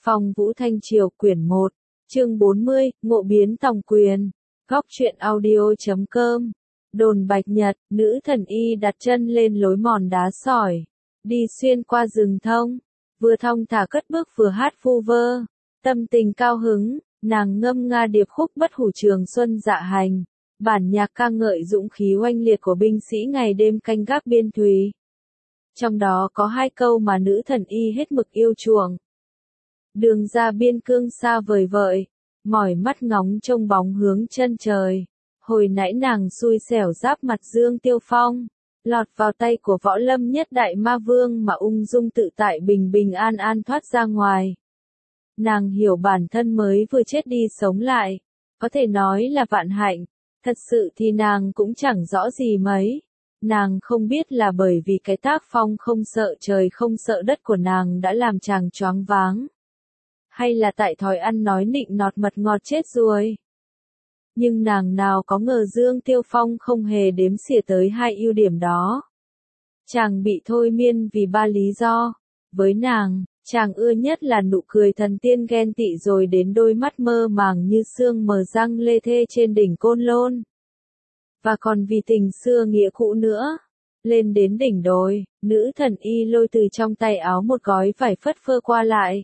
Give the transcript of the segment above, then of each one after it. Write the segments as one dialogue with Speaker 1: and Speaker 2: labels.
Speaker 1: Phong Vũ Thanh Triều quyển 1, chương 40, Ngộ biến Tòng Quyền. Góc truyện audio.com. Đồn Bạch Nhật, nữ thần y đặt chân lên lối mòn đá sỏi, đi xuyên qua rừng thông, vừa thong thả cất bước vừa hát vu vơ, tâm tình cao hứng, nàng ngâm nga điệp khúc bất hủ trường xuân dạ hành, bản nhạc ca ngợi dũng khí oanh liệt của binh sĩ ngày đêm canh gác biên thùy. Trong đó có hai câu mà nữ thần y hết mực yêu chuộng. Đường ra biên cương xa vời vợi, mỏi mắt ngóng trông bóng hướng chân trời. Hồi nãy nàng xui xẻo giáp mặt Dương Tiêu Phong, lọt vào tay của võ lâm nhất đại ma vương mà ung dung tự tại bình bình an an thoát ra ngoài. Nàng hiểu bản thân mới vừa chết đi sống lại, có thể nói là vạn hạnh, thật sự thì nàng cũng chẳng rõ gì mấy. Nàng không biết là bởi vì cái tác phong không sợ trời không sợ đất của nàng đã làm chàng choáng váng, hay là tại thói ăn nói nịnh nọt mật ngọt chết ruồi. Nhưng nàng nào có ngờ Dương Tiêu Phong không hề đếm xỉa tới hai ưu điểm đó. Chàng bị thôi miên vì ba lý do. Với nàng, chàng ưa nhất là nụ cười thần tiên ghen tị rồi đến đôi mắt mơ màng như sương mờ răng lê thê trên đỉnh Côn Lôn. Và còn vì tình xưa nghĩa cũ nữa. Lên đến đỉnh đồi, nữ thần y lôi từ trong tay áo một gói vải phất phơ qua lại.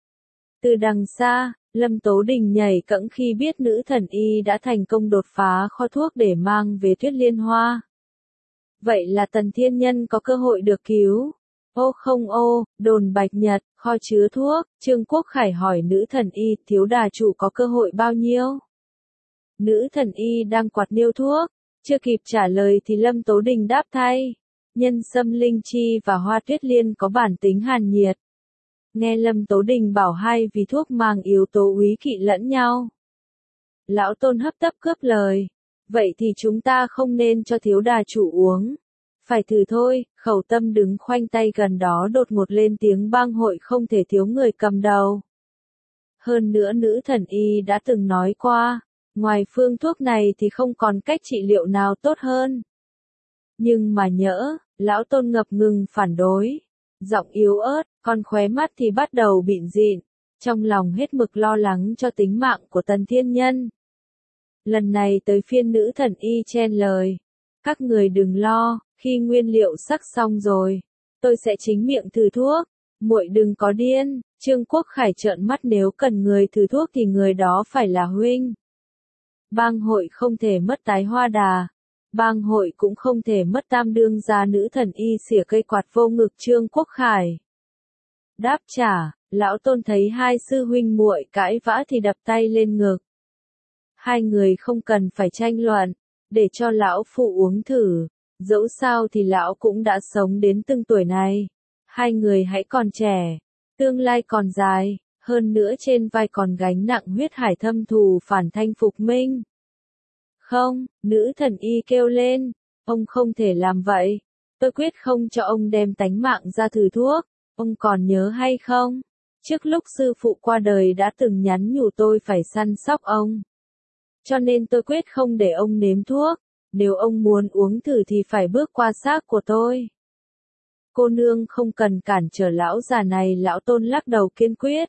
Speaker 1: Từ đằng xa, Lâm Tố Đình nhảy cẫng khi biết nữ thần y đã thành công đột phá kho thuốc để mang về Tuyết Liên Hoa. Vậy là Tần Thiên Nhân có cơ hội được cứu. Ô không ô, đồn Bạch Nhật, kho chứa thuốc, Trương Quốc Khải hỏi nữ thần y, thiếu đà chủ có cơ hội bao nhiêu? Nữ thần y đang quạt niêu thuốc, chưa kịp trả lời thì Lâm Tố Đình đáp thay. Nhân sâm linh chi và hoa tuyết liên có bản tính hàn nhiệt. Nghe Lâm Tố Đình bảo hai vì thuốc mang yếu tố úy kỵ lẫn nhau. Lão Tôn hấp tấp cướp lời. Vậy thì chúng ta không nên cho thiếu đà chủ uống. Phải thử thôi, Khẩu Tâm đứng khoanh tay gần đó đột ngột lên tiếng bang hội không thể thiếu người cầm đầu. Hơn nữa nữ thần y đã từng nói qua, ngoài phương thuốc này thì không còn cách trị liệu nào tốt hơn. Nhưng mà nhỡ, Lão Tôn ngập ngừng phản đối. Giọng yếu ớt, còn khóe mắt thì bắt đầu bịn dịn, trong lòng hết mực lo lắng cho tính mạng của Tần Thiên Nhân. Lần này tới phiên nữ thần y chen lời. Các người đừng lo, khi nguyên liệu sắc xong rồi, tôi sẽ chính miệng thử thuốc. Muội đừng có điên, Trương Quốc Khải trợn mắt, nếu cần người thử thuốc thì người đó phải là huynh. Bang hội không thể mất Tái Hoa Đà. Bang hội cũng không thể mất Tam đương gia. Nữ thần y xỉa cây quạt vô ngực Trương Quốc Khải. Đáp trả, Lão Tôn thấy hai sư huynh muội cãi vã thì đập tay lên ngực. Hai người không cần phải tranh luận, để cho lão phụ uống thử, dẫu sao thì lão cũng đã sống đến từng tuổi này. Hai người hãy còn trẻ, tương lai còn dài, hơn nữa trên vai còn gánh nặng huyết hải thâm thù phản thanh phục minh. Không, nữ thần y kêu lên, ông không thể làm vậy. Tôi quyết không cho ông đem tánh mạng ra thử thuốc. Ông còn nhớ hay không? Trước lúc sư phụ qua đời đã từng nhắn nhủ tôi phải săn sóc ông. Cho nên tôi quyết không để ông nếm thuốc. Nếu ông muốn uống thử thì phải bước qua xác của tôi. Cô nương không cần cản trở lão già này. Lão Tôn lắc đầu kiên quyết.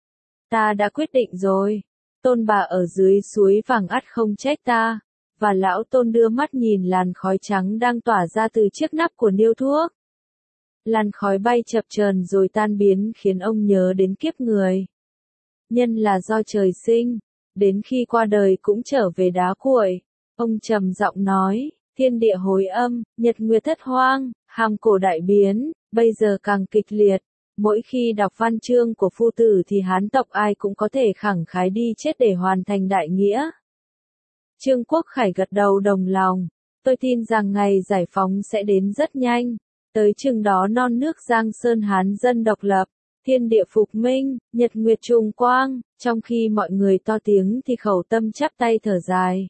Speaker 1: Ta đã quyết định rồi. Tôn bà ở dưới suối vàng ắt không trách ta. Và Lão Tôn đưa mắt nhìn làn khói trắng đang tỏa ra từ chiếc nắp của niêu thuốc. Làn khói bay chập chờn rồi tan biến khiến ông nhớ đến kiếp người. Nhân là do trời sinh, đến khi qua đời cũng trở về đá cuội. Ông trầm giọng nói, thiên địa hồi âm, nhật nguyệt thất hoang, hàm cổ đại biến, bây giờ càng kịch liệt. Mỗi khi đọc văn chương của phu tử thì hán tộc ai cũng có thể khẳng khái đi chết để hoàn thành đại nghĩa. Trương Quốc Khải gật đầu đồng lòng. Tôi tin rằng ngày giải phóng sẽ đến rất nhanh. Tới chừng đó non nước Giang Sơn Hán dân độc lập, thiên địa phục minh, nhật nguyệt trùng quang. Trong khi mọi người to tiếng thì Khẩu Tâm chắp tay thở dài.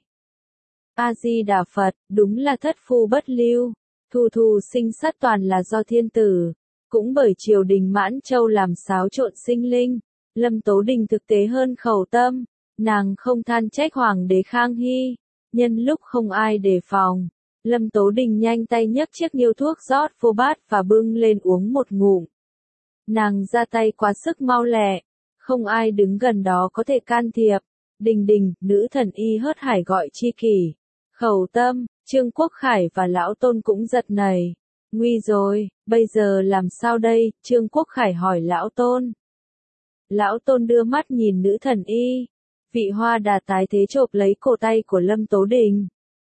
Speaker 1: A-di-đà Phật, đúng là thất phu bất lưu. Thù thù sinh sát toàn là do thiên tử. Cũng bởi triều đình Mãn Châu làm xáo trộn sinh linh. Lâm Tố Đình thực tế hơn Khẩu Tâm. Nàng không than trách Hoàng đế Khang Hy. Nhân lúc không ai đề phòng, Lâm Tố Đình nhanh tay nhấc chiếc niêu thuốc rót vô bát và bưng lên uống một ngụm. Nàng ra tay quá sức mau lẹ, Không ai đứng gần đó có thể can thiệp. Đình đình, nữ thần y hớt hải gọi chi kỷ. Khẩu Tâm, Trương Quốc Khải và Lão Tôn cũng giật nảy. Nguy rồi, bây giờ làm sao đây? Trương Quốc Khải hỏi Lão Tôn. Lão Tôn đưa mắt nhìn nữ thần y. Vị Hoa Đà tái thế chộp lấy cổ tay của Lâm Tố Đình.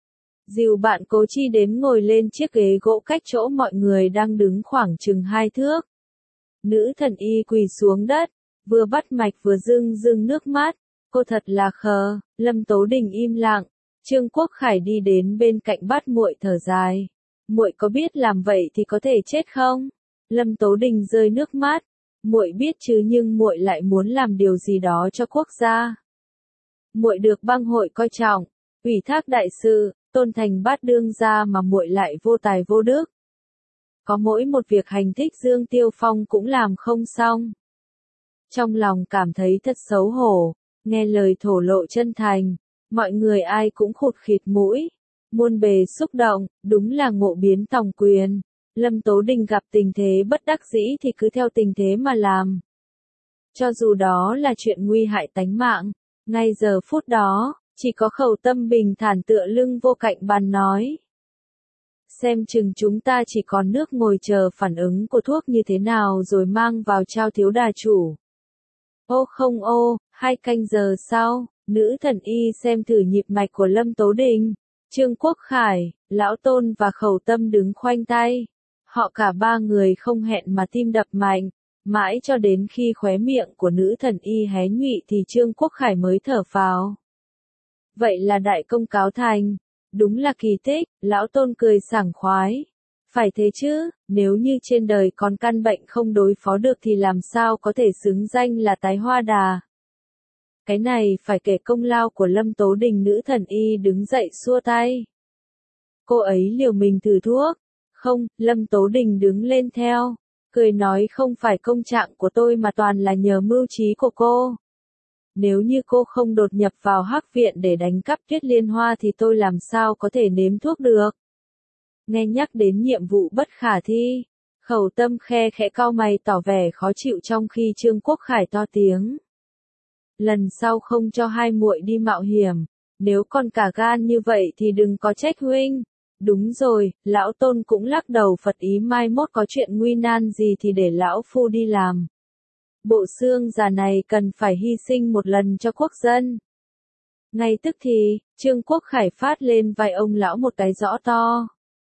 Speaker 1: Dìu bạn Cố Chi đến ngồi lên chiếc ghế gỗ cách chỗ mọi người đang đứng khoảng chừng 2 thước. Nữ thần y quỳ xuống đất, vừa bắt mạch vừa rưng rưng nước mắt. Cô thật là khờ. Lâm Tố Đình im lặng. Trương Quốc Khải đi đến bên cạnh bắt muội thở dài. Muội có biết làm vậy thì có thể chết không? Lâm Tố Đình rơi nước mắt. Muội biết chứ, nhưng muội lại muốn làm điều gì đó cho quốc gia. Muội được bang hội coi trọng, ủy thác đại sự, tôn thành bát đương gia mà muội lại vô tài vô đức. Có mỗi một việc hành thích Dương Tiêu Phong cũng làm không xong. Trong lòng cảm thấy thật xấu hổ, nghe lời thổ lộ chân thành, mọi người ai cũng khụt khịt mũi, muôn bề xúc động, đúng là ngộ biến tòng quyền. Lâm Tố Đình gặp tình thế bất đắc dĩ thì cứ theo tình thế mà làm. Cho dù đó là chuyện nguy hại tánh mạng, ngay giờ phút đó, chỉ có Khẩu Tâm bình thản tựa lưng vô cạnh bàn nói. Xem chừng chúng ta chỉ còn nước ngồi chờ phản ứng của thuốc như thế nào rồi mang vào trao thiếu đà chủ. Ô không ô, 2 canh giờ sau, nữ thần y xem thử nhịp mạch của Lâm Tố Đình. Trương Quốc Khải, Lão Tôn và Khẩu Tâm đứng khoanh tay. Họ cả 3 người không hẹn mà tim đập mạnh, mãi cho đến khi khóe miệng của nữ thần y hé nhụy thì Trương Quốc Khải mới thở phào. Vậy là đại công cáo thành. Đúng là kỳ tích. Lão Tôn cười sảng khoái. Phải thế chứ, nếu như trên đời còn căn bệnh không đối phó được thì làm sao có thể xứng danh là tái hoa đà. Cái này phải kể công lao của Lâm Tố Đình. Nữ thần y đứng dậy xua tay. Cô ấy liều mình thử thuốc. Không, Lâm Tố Đình đứng lên theo. Cười nói không phải công trạng của tôi mà toàn là nhờ mưu trí của cô. Nếu như cô không đột nhập vào Hắc Viện để đánh cắp Tuyết Liên Hoa thì tôi làm sao có thể nếm thuốc được. Nghe nhắc đến nhiệm vụ bất khả thi, Khẩu Tâm khe khẽ cau mày tỏ vẻ khó chịu trong khi Trương Quốc Khải to tiếng. Lần sau không cho hai muội đi mạo hiểm, nếu còn cả gan như vậy thì đừng có trách huynh. Đúng rồi, Lão Tôn cũng lắc đầu phật ý mai mốt có chuyện nguy nan gì thì để Lão Phu đi làm. Bộ xương già này cần phải hy sinh một lần cho quốc dân. Ngay tức thì, Trương Quốc Khải phát lên vai ông lão một cái rõ to.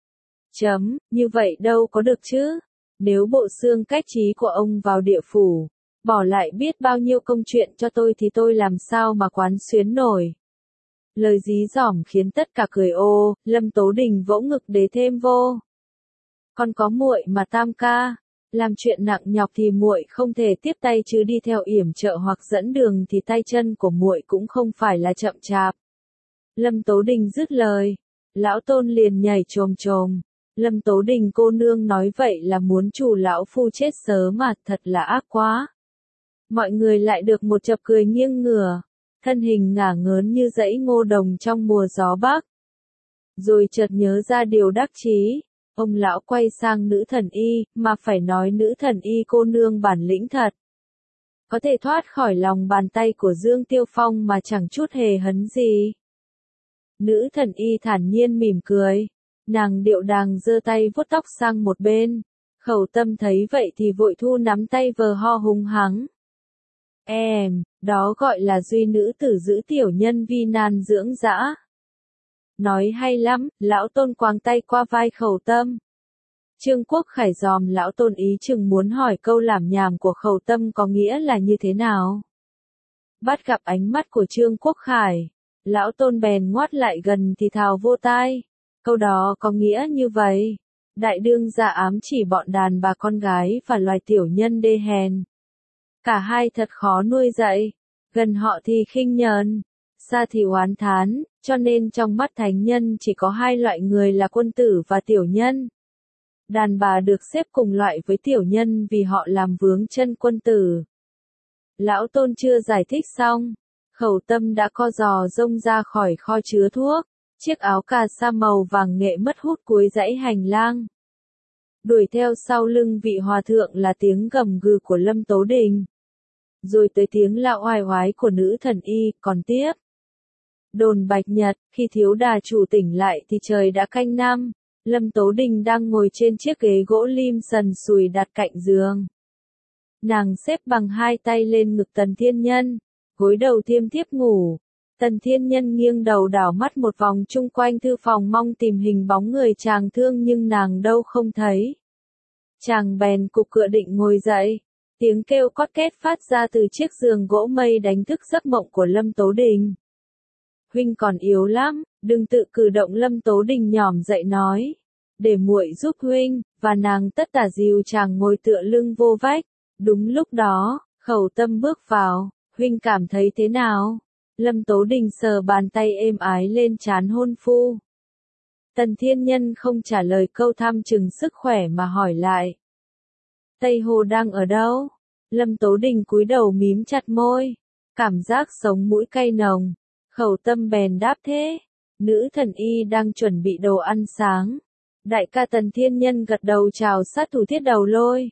Speaker 1: Như vậy đâu có được chứ. Nếu bộ xương cách trí của ông vào địa phủ, bỏ lại biết bao nhiêu công chuyện cho tôi thì tôi làm sao mà quán xuyến nổi. Lời dí dỏm khiến tất cả cười ô. Lâm Tố Đình vỗ ngực để thêm vô. Còn có muội mà tam ca, làm chuyện nặng nhọc thì muội không thể tiếp tay, chứ đi theo yểm trợ hoặc dẫn đường thì tay chân của muội cũng không phải là chậm chạp. Lâm Tố Đình dứt lời, Lão Tôn liền nhảy chồm chồm. Lâm Tố Đình cô nương nói vậy là muốn chủ lão phu chết sớm mà, thật là ác quá. Mọi người lại được một chập cười nghiêng ngửa, thân hình ngả ngớn như dãy ngô đồng trong mùa gió bắc. Rồi chợt nhớ ra điều đắc chí, ông lão quay sang nữ thần y, mà phải nói nữ thần y cô nương bản lĩnh thật. Có thể thoát khỏi lòng bàn tay của Dương Tiêu Phong mà chẳng chút hề hấn gì. Nữ thần y thản nhiên mỉm cười, nàng điệu đàng giơ tay vuốt tóc sang một bên. Khẩu Tâm thấy vậy thì vội thu nắm tay vờ ho hung hắng. Đó gọi là duy nữ tử giữ tiểu nhân vi nan dưỡng dã. Nói hay lắm. Lão Tôn quàng tay qua vai Khẩu Tâm. Trương Quốc Khải dòm Lão Tôn ý chừng muốn hỏi câu lảm nhảm của Khẩu Tâm có nghĩa là như thế nào. Bắt gặp ánh mắt của Trương Quốc Khải, Lão Tôn bèn ngoắt lại gần thì thào vô tai. Câu đó có nghĩa như vậy. Đại đương gia ám chỉ bọn đàn bà con gái và loài tiểu nhân đê hèn. Cả hai thật khó nuôi dạy. Gần họ thì khinh nhờn, xa thì oán thán, cho nên trong mắt thánh nhân chỉ có hai loại người là quân tử và tiểu nhân. Đàn bà được xếp cùng loại với tiểu nhân vì họ làm vướng chân quân tử. Lão Tôn chưa giải thích xong, Khẩu Tâm đã co giò rông ra khỏi kho chứa thuốc, chiếc áo cà sa màu vàng nghệ mất hút cuối dãy hành lang. Đuổi theo sau lưng vị hòa thượng là tiếng gầm gừ của Lâm Tố Đình. rồi tới tiếng la oai oái của nữ thần y, còn tiếp. Đồn Bạch Nhật, khi thiếu đà chủ tỉnh lại thì trời đã canh năm, Lâm Tố Đình đang ngồi trên chiếc ghế gỗ lim sần sùi đặt cạnh giường. Nàng xếp bằng hai tay lên ngực Tần Thiên Nhân, gối đầu thiêm thiếp ngủ. Tần Thiên Nhân nghiêng đầu đảo mắt một vòng chung quanh thư phòng mong tìm hình bóng người chàng thương nhưng nàng đâu không thấy. Chàng bèn cục cựa định ngồi dậy, tiếng kêu cót két phát ra từ chiếc giường gỗ mây đánh thức giấc mộng của Lâm Tố Đình. Huynh còn yếu lắm, đừng tự cử động. Lâm Tố Đình nhỏm dậy nói, để muội giúp huynh, và nàng tất tả dìu chàng ngồi tựa lưng vô vách. Đúng lúc đó, Khẩu Tâm bước vào, huynh cảm thấy thế nào? Lâm Tố Đình sờ bàn tay êm ái lên trán hôn phu. Tần Thiên Nhân không trả lời câu thăm chừng sức khỏe mà hỏi lại. Tây Hồ đang ở đâu? Lâm Tố Đình cúi đầu mím chặt môi, cảm giác sống mũi cay nồng. Khẩu Tâm bèn đáp thế. Nữ thần y đang chuẩn bị đồ ăn sáng. Đại ca Tần Thiên Nhân gật đầu chào sát thủ Thiết Đầu Lôi.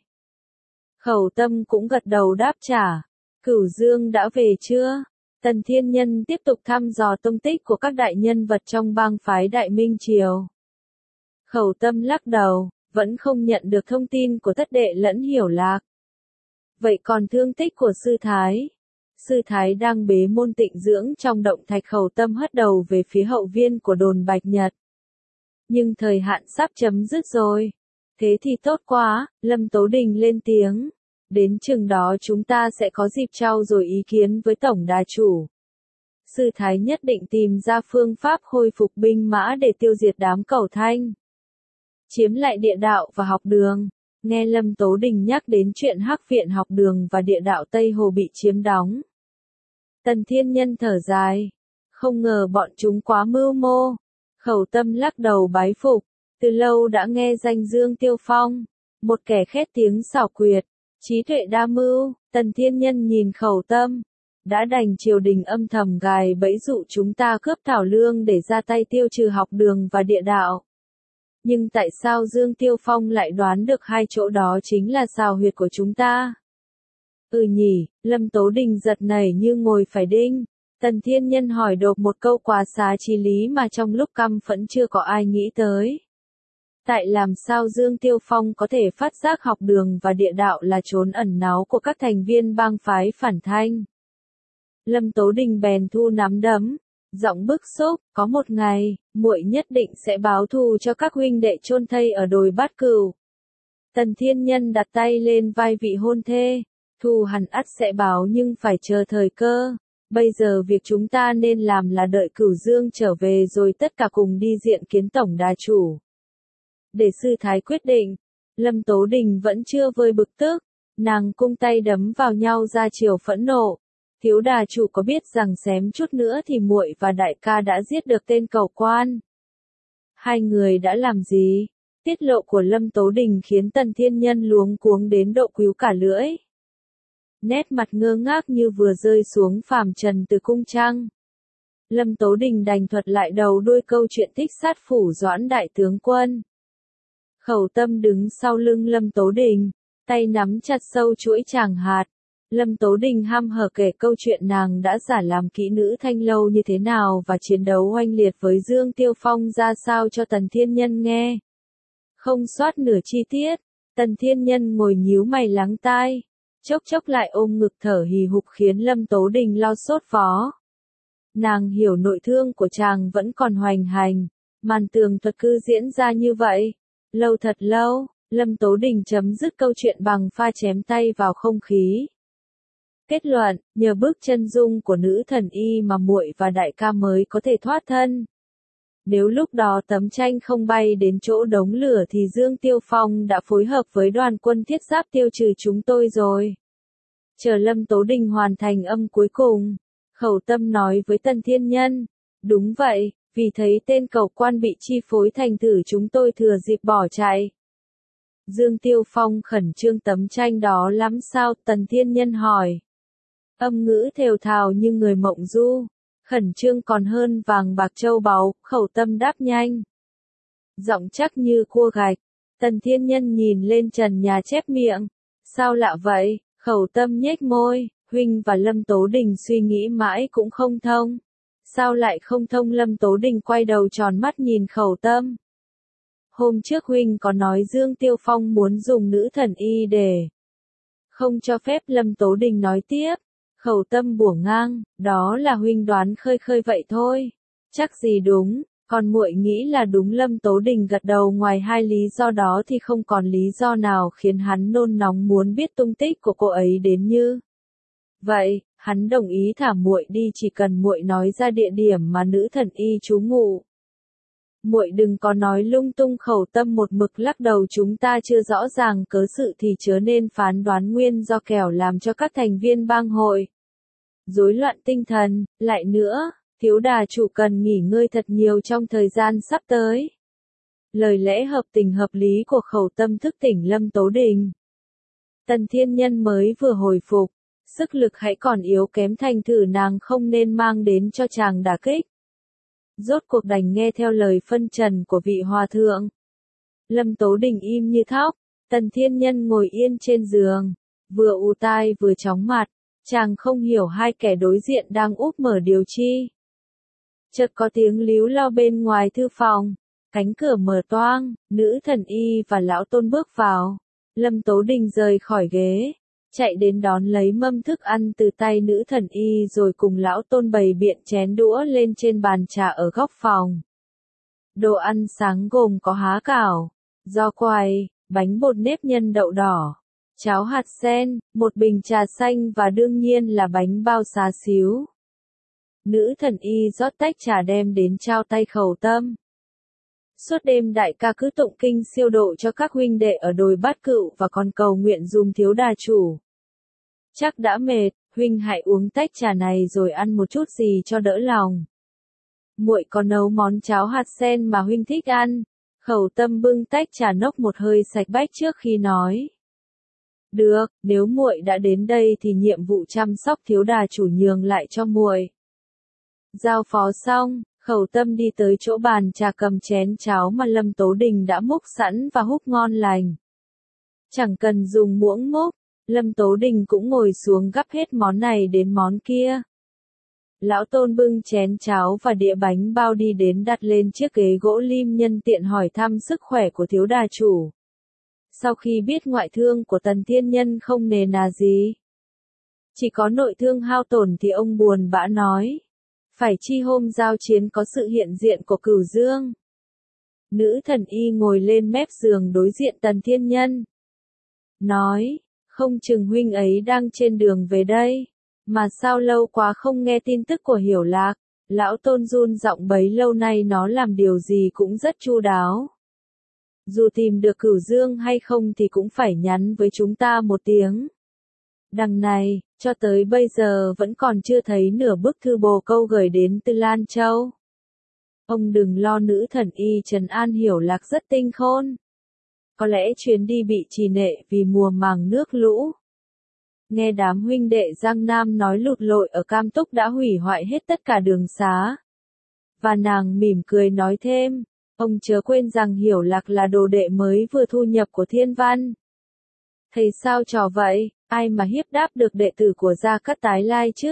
Speaker 1: Khẩu Tâm cũng gật đầu đáp trả. Cửu Dương đã về chưa? Tần Thiên Nhân tiếp tục thăm dò tung tích của các đại nhân vật trong bang phái Đại Minh Triều. Khẩu Tâm lắc đầu, vẫn không nhận được thông tin của thất đệ lẫn Hiểu Lạc. Vậy còn thương tích của sư Thái? Sư Thái đang bế môn tịnh dưỡng trong động thạch. Khẩu Tâm hất đầu về phía hậu viên của đồn Bạch Nhật. Nhưng thời hạn sắp chấm dứt rồi. Thế thì tốt quá, Lâm Tố Đình lên tiếng. Đến chừng đó chúng ta sẽ có dịp trao dồi ý kiến với Tổng Đà Chủ. Sư Thái nhất định tìm ra phương pháp khôi phục binh mã để tiêu diệt đám Cẩu Thanh. Chiếm lại địa đạo và học đường. Nghe Lâm Tố Đình nhắc đến chuyện Hắc Viện học đường và địa đạo Tây Hồ bị chiếm đóng. Tần Thiên Nhân thở dài. Không ngờ bọn chúng quá mưu mô. Khẩu Tâm lắc đầu bái phục. Từ lâu đã nghe danh Dương Tiêu Phong. Một kẻ khét tiếng xảo quyệt. Trí tuệ đa mưu. Tần Thiên Nhân nhìn Khẩu Tâm. Đã đành triều đình âm thầm gài bẫy dụ chúng ta cướp Thảo Lương để ra tay tiêu trừ học đường và địa đạo. Nhưng tại sao Dương Tiêu Phong lại đoán được hai chỗ đó chính là xào huyệt của chúng ta? Nhỉ, Lâm Tố Đình giật nảy như ngồi phải đinh. Tần Thiên Nhân hỏi đột một câu quá xá chí lý mà trong lúc căm phẫn chưa có ai nghĩ tới. Tại làm sao Dương Tiêu Phong có thể phát giác học đường và địa đạo là trốn ẩn náu của các thành viên bang phái phản thanh? Lâm Tố Đình bèn thu nắm đấm, giọng bức xúc, có một ngày, muội nhất định sẽ báo thù cho các huynh đệ chôn thây ở đồi Bát Cửu. Tần Thiên Nhân đặt tay lên vai vị hôn thê, thù hẳn ắt sẽ báo nhưng phải chờ thời cơ. Bây giờ việc chúng ta nên làm là đợi Cửu Dương trở về rồi tất cả cùng đi diện kiến Tổng Đà Chủ. Để sư Thái quyết định. Lâm Tố Đình vẫn chưa vơi bực tức, nàng cung tay đấm vào nhau ra chiều phẫn nộ. Thiếu Đà Chủ có biết rằng xém chút nữa thì muội và đại ca đã giết được tên Cẩu Quan? Hai người đã làm gì? Tiết lộ của Lâm Tố Đình khiến Tần Thiên Nhân luống cuống đến độ quýu cả lưỡi. Nét mặt ngơ ngác như vừa rơi xuống phàm trần từ cung trăng. Lâm Tố Đình đành thuật lại đầu đuôi câu chuyện thích sát phủ Doãn đại tướng quân. Khẩu Tâm đứng sau lưng Lâm Tố Đình, tay nắm chặt sâu chuỗi tràng hạt. Lâm Tố Đình hăm hở kể câu chuyện nàng đã giả làm kỹ nữ Thanh Lâu như thế nào và chiến đấu oanh liệt với Dương Tiêu Phong ra sao cho Tần Thiên Nhân nghe. Không sót nửa chi tiết, Tần Thiên Nhân ngồi nhíu mày lắng tai, chốc chốc lại ôm ngực thở hì hục khiến Lâm Tố Đình lo sốt vó. Nàng hiểu nội thương của chàng vẫn còn hoành hành, màn tường thuật cứ diễn ra như vậy. Lâu thật lâu, Lâm Tố Đình chấm dứt câu chuyện bằng pha chém tay vào không khí. Kết luận, nhờ bước chân dung của nữ thần y mà muội và đại ca mới có thể thoát thân. Nếu lúc đó tấm tranh không bay đến chỗ đống lửa thì Dương Tiêu Phong đã phối hợp với đoàn quân thiết giáp tiêu trừ chúng tôi rồi. Chờ Lâm Tố Đình hoàn thành âm cuối cùng, Khẩu Tâm nói với Tần Thiên Nhân, đúng vậy, vì thấy tên Cẩu Quan bị chi phối thành thử chúng tôi thừa dịp bỏ chạy. Dương Tiêu Phong khẩn trương tấm tranh đó lắm sao? Tần Thiên Nhân hỏi. Âm ngữ thều thào như người mộng du, khẩn trương còn hơn vàng bạc châu báu. Khẩu Tâm đáp nhanh, giọng chắc như cua gạch. Tần Thiên Nhân nhìn lên trần nhà chép miệng, sao lạ vậy? Khẩu Tâm nhếch môi, Huynh và Lâm Tố Đình suy nghĩ mãi cũng không thông. Sao lại không thông? Lâm Tố Đình quay đầu tròn mắt nhìn Khẩu Tâm. Hôm trước Huynh có nói Dương Tiêu Phong muốn dùng nữ thần y để không cho phép. Lâm Tố Đình nói tiếp. Khẩu Tâm bủa ngang, đó là Huynh đoán khơi khơi vậy thôi. Chắc gì đúng, còn muội nghĩ là đúng. Lâm Tố Đình gật đầu, ngoài hai lý do đó thì không còn lý do nào khiến hắn nôn nóng muốn biết tung tích của cô ấy đến như vậy. Hắn đồng ý thả muội đi, chỉ cần muội nói ra địa điểm mà nữ thần y trú ngụ. Muội đừng có nói lung tung. Khẩu Tâm một mực lắc đầu. Chúng ta chưa rõ ràng cớ sự thì chớ nên phán đoán nguyên do, kẻo làm cho các thành viên bang hội rối loạn tinh thần. Lại nữa, Thiếu đà chủ cần nghỉ ngơi thật nhiều trong thời gian sắp tới. Lời lẽ hợp tình hợp lý của Khẩu Tâm thức tỉnh Lâm Tố Đình. Tần Thiên Nhân mới vừa hồi phục, sức lực hãy còn yếu kém, thành thử nàng không nên mang đến cho chàng đả kích. Rốt cuộc đành nghe theo lời phân trần của vị hòa thượng. Lâm Tố Đình im như thóc. Tần Thiên Nhân ngồi yên trên giường, vừa ù tai vừa chóng mặt. Chàng không hiểu hai kẻ đối diện đang úp mở điều chi. Chợt có tiếng líu lo bên ngoài thư phòng. Cánh cửa mở toang, nữ thần y và lão Tôn bước vào. Lâm Tố Đình rời khỏi ghế, chạy đến đón lấy mâm thức ăn từ tay nữ thần y, rồi cùng lão Tôn bày biện chén đũa lên trên bàn trà ở góc phòng. Đồ ăn sáng gồm có há cảo, giò quay, bánh bột nếp nhân đậu đỏ, cháo hạt sen, một bình trà xanh và đương nhiên là bánh bao xá xíu. Nữ thần y rót tách trà đem đến trao tay Khẩu Tâm. Suốt đêm đại ca cứ tụng kinh siêu độ cho các huynh đệ ở đồi Bát Cựu và còn cầu nguyện dùm Thiếu đà chủ. Chắc đã mệt, huynh hãy uống tách trà này rồi ăn một chút gì cho đỡ lòng. Muội có nấu món cháo hạt sen mà huynh thích ăn. Khẩu Tâm bưng tách trà nốc một hơi sạch bách trước khi nói. Được, nếu muội đã đến đây thì nhiệm vụ chăm sóc Thiếu đà chủ nhường lại cho muội. Giao phó xong, Khẩu Tâm đi tới chỗ bàn trà, cầm chén cháo mà Lâm Tố Đình đã múc sẵn và húp ngon lành. Chẳng cần dùng muỗng múc, Lâm Tố Đình cũng ngồi xuống gắp hết món này đến món kia. Lão Tôn bưng chén cháo và đĩa bánh bao đi đến đặt lên chiếc ghế gỗ lim, nhân tiện hỏi thăm sức khỏe của Thiếu đà chủ. Sau khi biết ngoại thương của Tần Thiên Nhân không nề nà gì, chỉ có nội thương hao tổn, thì ông buồn bã nói. Phải chi hôm giao chiến có sự hiện diện của Cửu Dương. Nữ thần y ngồi lên mép giường đối diện Tần Thiên Nhân. Nói, không chừng huynh ấy đang trên đường về đây. Mà sao lâu quá không nghe tin tức của Hiểu Lạc. Lão Tôn run giọng, bấy lâu nay nó làm điều gì cũng rất chu đáo. Dù tìm được Cửu Dương hay không thì cũng phải nhắn với chúng ta một tiếng. Đằng này, cho tới bây giờ vẫn còn chưa thấy nửa bức thư bồ câu gửi đến từ Lan Châu. Ông đừng lo, nữ thần y trấn an Hiểu Lạc rất tinh khôn. Có lẽ chuyến đi bị trì nệ vì mùa màng nước lũ. Nghe đám huynh đệ Giang Nam nói lụt lội ở Cam Túc đã hủy hoại hết tất cả đường xá. Và nàng mỉm cười nói thêm, ông chớ quên rằng Hiểu Lạc là đồ đệ mới vừa thu nhập của Thiên Văn. Thầy sao trò vậy, ai mà hiếp đáp được đệ tử của Gia Cát Tái Lai chứ?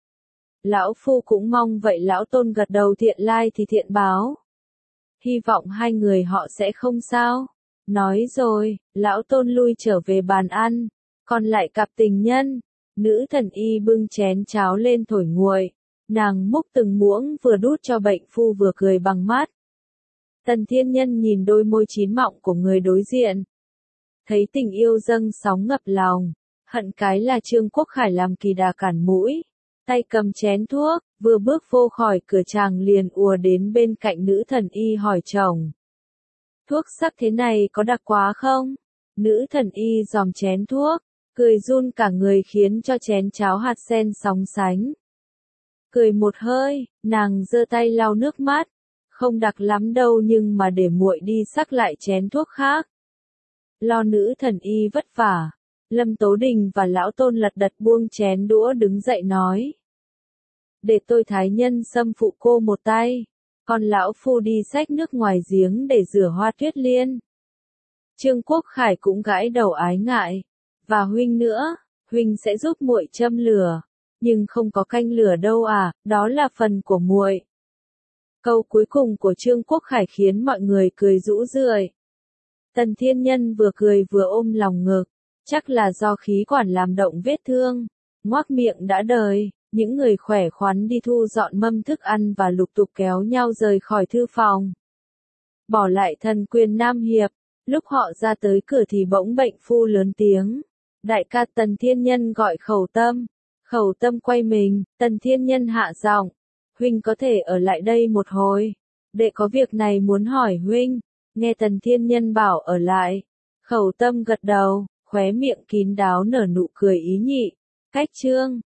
Speaker 1: Lão Phu cũng mong vậy. Lão Tôn gật đầu, thiện lai thì thiện báo. Hy vọng hai người họ sẽ không sao. Nói rồi, Lão Tôn lui trở về bàn ăn. Còn lại cặp tình nhân, nữ thần y bưng chén cháo lên thổi nguội. Nàng múc từng muỗng, vừa đút cho bệnh phu vừa cười bằng mắt. Tần Thiên Nhân nhìn đôi môi chín mọng của người đối diện. Thấy tình yêu dâng sóng ngập lòng. Hận cái là Trương Quốc Khải làm kỳ đà cản mũi. Tay cầm chén thuốc, vừa bước vô khỏi cửa chàng liền ùa đến bên cạnh nữ thần y hỏi chồng. Thuốc sắc thế này có đặc quá không? Nữ thần y dòm chén thuốc, cười run cả người khiến cho chén cháo hạt sen sóng sánh. Cười một hơi, nàng giơ tay lau nước mắt. Không đặc lắm đâu, nhưng mà để muội đi sắc lại chén thuốc khác. Lo nữ thần y vất vả. Lâm Tố Đình và Lão Tôn lật đật buông chén đũa đứng dậy nói. Để tôi thái nhân xâm phụ cô một tay. Còn Lão Phu đi xách nước ngoài giếng để rửa hoa tuyết liên. Trương Quốc Khải cũng gãi đầu ái ngại. Và huynh nữa, huynh sẽ giúp muội châm lửa, nhưng không có canh lửa đâu à, đó là phần của muội. Câu cuối cùng của Trương Quốc Khải khiến mọi người cười rũ rượi. Tần Thiên Nhân vừa cười vừa ôm lòng ngực, chắc là do khí quản làm động vết thương, ngoác miệng đã đời. Những người khỏe khoắn đi thu dọn mâm thức ăn và lục tục kéo nhau rời khỏi thư phòng. Bỏ lại Thần Quyền Nam Hiệp, lúc họ ra tới cửa thì bỗng bệnh phu lớn tiếng. Đại ca Tần Thiên Nhân gọi Khẩu Tâm. Khẩu Tâm quay mình, Tần Thiên Nhân hạ giọng. Huynh có thể ở lại đây một hồi. Đệ có việc này muốn hỏi huynh. Nghe Tần Thiên Nhân bảo ở lại. Khẩu Tâm gật đầu, khóe miệng kín đáo nở nụ cười ý nhị. Cách chương